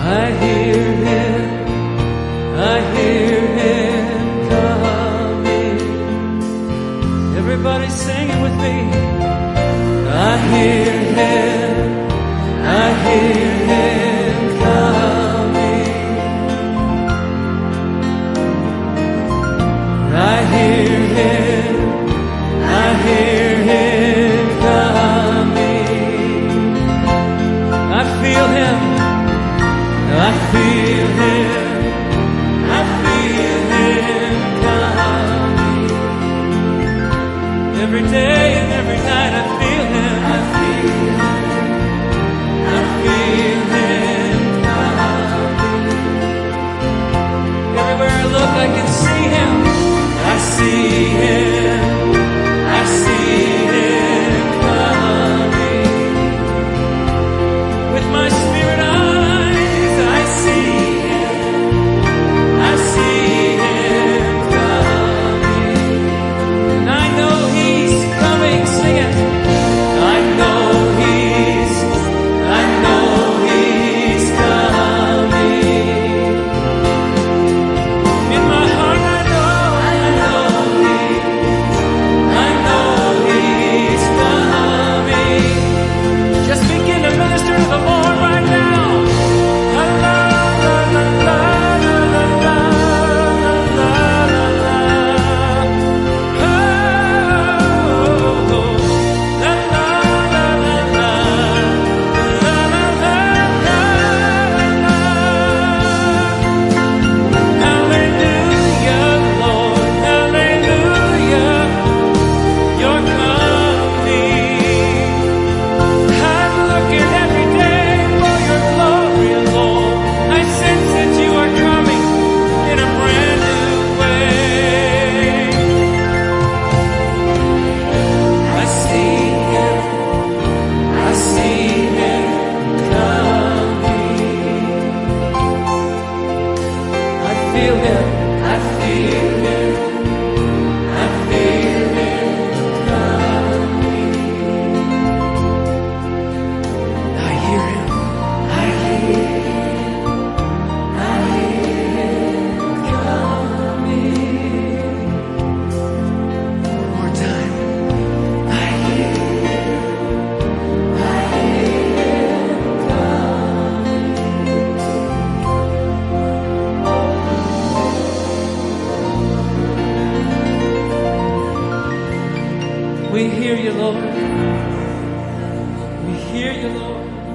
I hear him coming. Everybody sing it with me. I hear him coming. I hear him coming. I feel him coming. Every day and every night I feel him coming. Everywhere I look I can see him. I see him coming. With my spirit eyes I see him coming. And I know he's coming. Sing it. I know he's coming. In my heart I know he's coming. Just begin to minister to the Lord right now. La la la la la la la la la la. Oh, la la la la la la la la. Hallelujah, Lord, hallelujah. You're coming. I'm looking every day for your glory, Lord. I sense that you are coming in a brand new way. I see him coming. I feel him coming. I hear him coming. One more time. I hear him coming. We hear you, Lord. We hear you, Lord.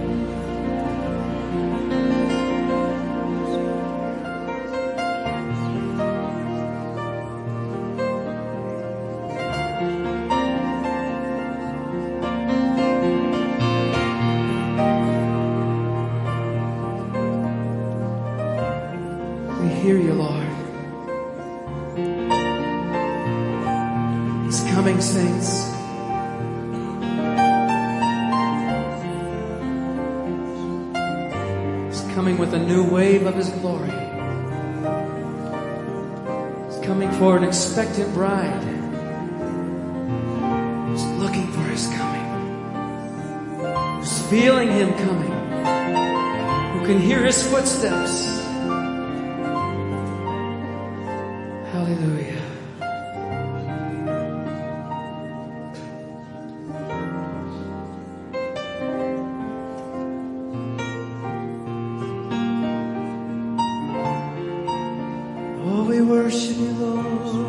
We hear you, Lord. He's coming, saints. He's coming with a new wave of his glory. He's coming for an expectant bride. Who's looking for his coming. Who's feeling him coming. Who can hear his footsteps. Hallelujah. Oh, we worship you, Lord.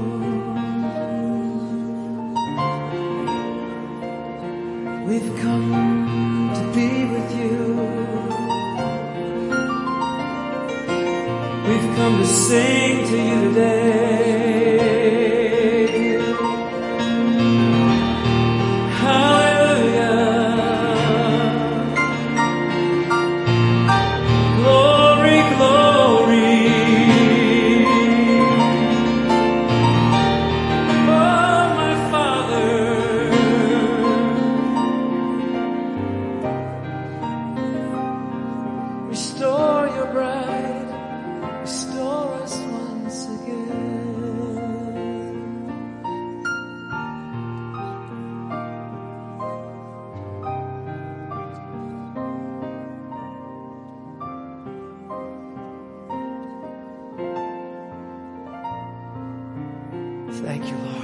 We've come to be with you. We've come to sing to you today. Hallelujah. Glory, glory. Oh, my Father. Restore your bride. Restore us once again. Thank you, Lord.